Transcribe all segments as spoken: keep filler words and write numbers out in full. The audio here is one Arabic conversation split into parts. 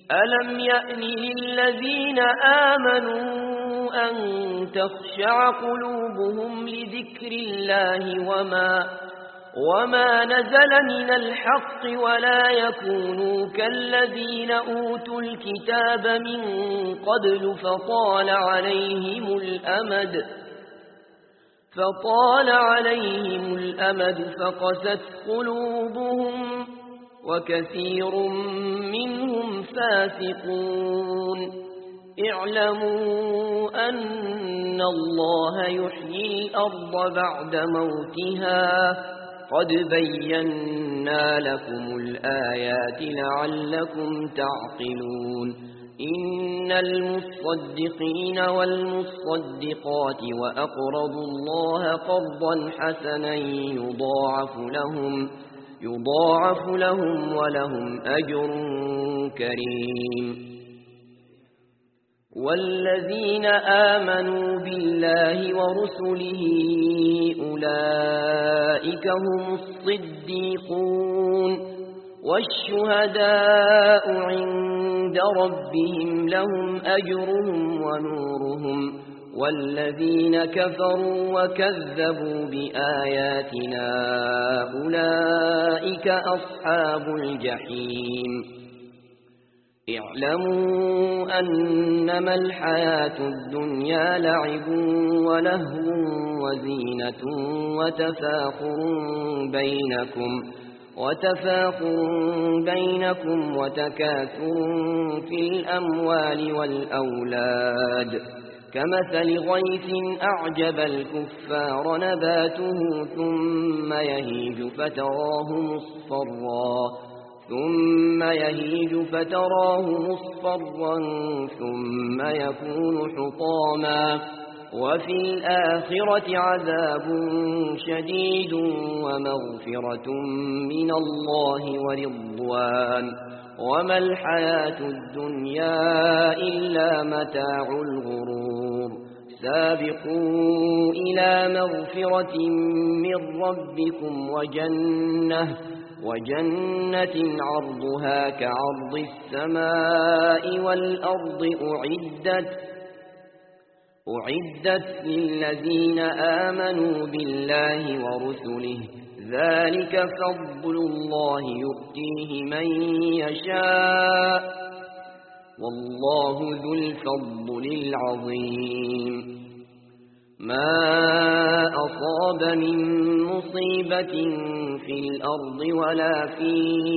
ألم يأن للذين آمنوا أن تخشع قلوبهم لذكر الله وما, وما نزل من الحق ولا يكونوا كالذين أوتوا الكتاب من قبل فطال عليهم الأمد فطال عليهم الأمد فقست قلوبهم وكثير منهم فاسقون اعلموا أن الله يحيي الأرض بعد موتها قد بينا لكم الآيات لعلكم تعقلون إن المصدقين والمصدقات وأقرضوا الله قرضا حسنا يضاعف لهم يضاعف لهم ولهم أجر كريم والذين آمنوا بالله ورسله أولئك هم الصديقون والشهداء عند ربهم لهم أجرهم ونورهم والذين كفروا وكذبوا بآياتنا أولئك أصحاب الجحيم اعلموا أنما الحياة الدنيا لعب ولهو وزينة وتفاخر بينكم وتفاخر بينكم وتكاثر في الأموال والأولاد كمثل غيث أعجب الكفار نباته ثم يهيج فتراه مصفرا ثم يهيج فتراه مصفرا ثم يكون حطاما وفي الآخرة عذاب شديد ومغفرة من الله ورضوان وما الحياة الدنيا إلا متاع الغرور سابقوا إلى مغفرة من ربكم وجنة وجنة عرضها كعرض السماء والأرض أعدت أعدت للذين آمنوا بالله ورسله ذلك فضل الله يؤتيه من يشاء والله ذو الفضل العظيم ما أصاب من مصيبة في الأرض ولا في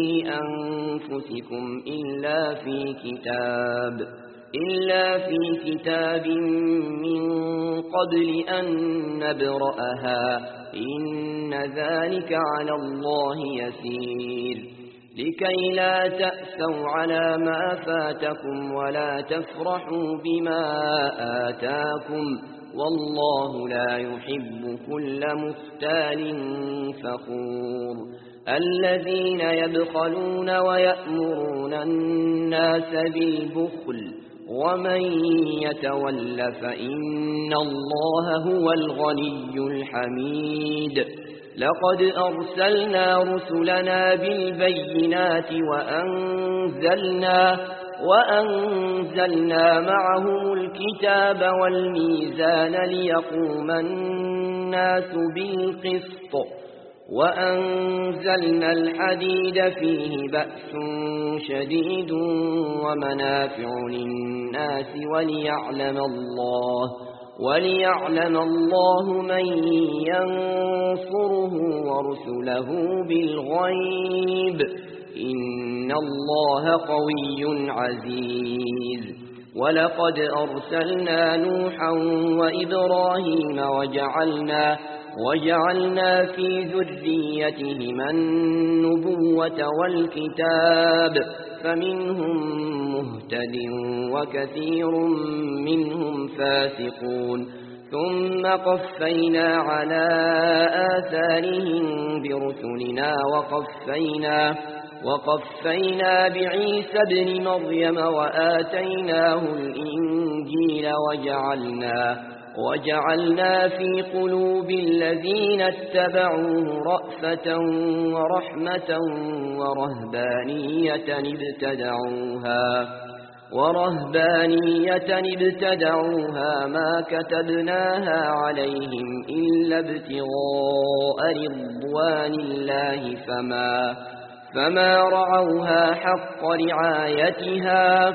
أنفسكم إلا في كتاب إلا في كتاب من قبل أن نبرأها إن ذلك على الله يسير لكي لا تأسوا على ما فاتكم ولا تفرحوا بما آتاكم والله لا يحب كل مختال فخور الذين يبخلون ويأمرون الناس بالبخل ومن يتول فإن الله هو الغني الحميد لقد أرسلنا رسلنا بالبينات وأنزلنا وأنزلنا معهم الكتاب والميزان ليقوم الناس بالقسط وأنزلنا الحديد فيه بأس شديد ومنافع للناس وليعلم الله وليعلم الله من ينصره ورسله بالغيب إن الله قوي عزيز ولقد أرسلنا نوحا وإبراهيم وجعلنا وجعلنا في ذريتهما النبوة والكتاب فمنهم مهتد وكثير منهم فاسقون ثم قفينا على آثارهم برسلنا وقفينا وقفينا بعيسى ابن مريم وآتيناه الإنجيل وجعلنا وجعلنا في قلوب الذين اتبعوه رأفة ورحمة ورهبانية ابتدعوها ورهبانية ابتدعوها ما كتبناها عليهم إلا ابتغاء رضوان الله فما, فما رعوها حق رعايتها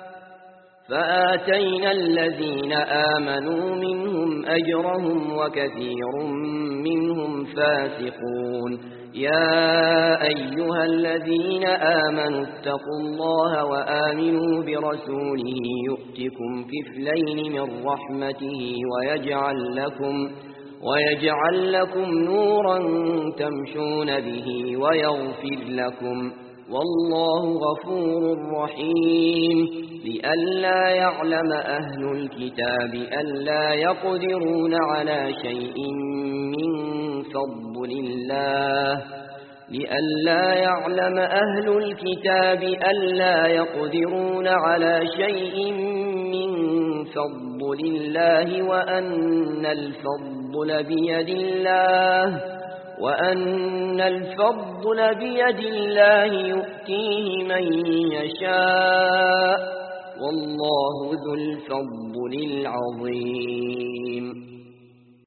فآتينا الذين آمنوا منهم أجرهم وكثير منهم فاسقون. يا أيها الذين آمنوا اتقوا الله وآمنوا برسوله يؤتكم كفلين من رحمته ويجعل لكم, ويجعل لكم نورا تمشون به ويغفر لكم والله غفور رحيم. لئلا يعلم أهل الكتاب ألا يقدرون على شيء من فضل الله لئلا يعلم أهل الكتاب ألا يقدرون على شيء من فضل الله وأن الفضل بيد الله وأن الفضل بيد الله يؤتيه من يشاء والله ذو الفضل العظيم.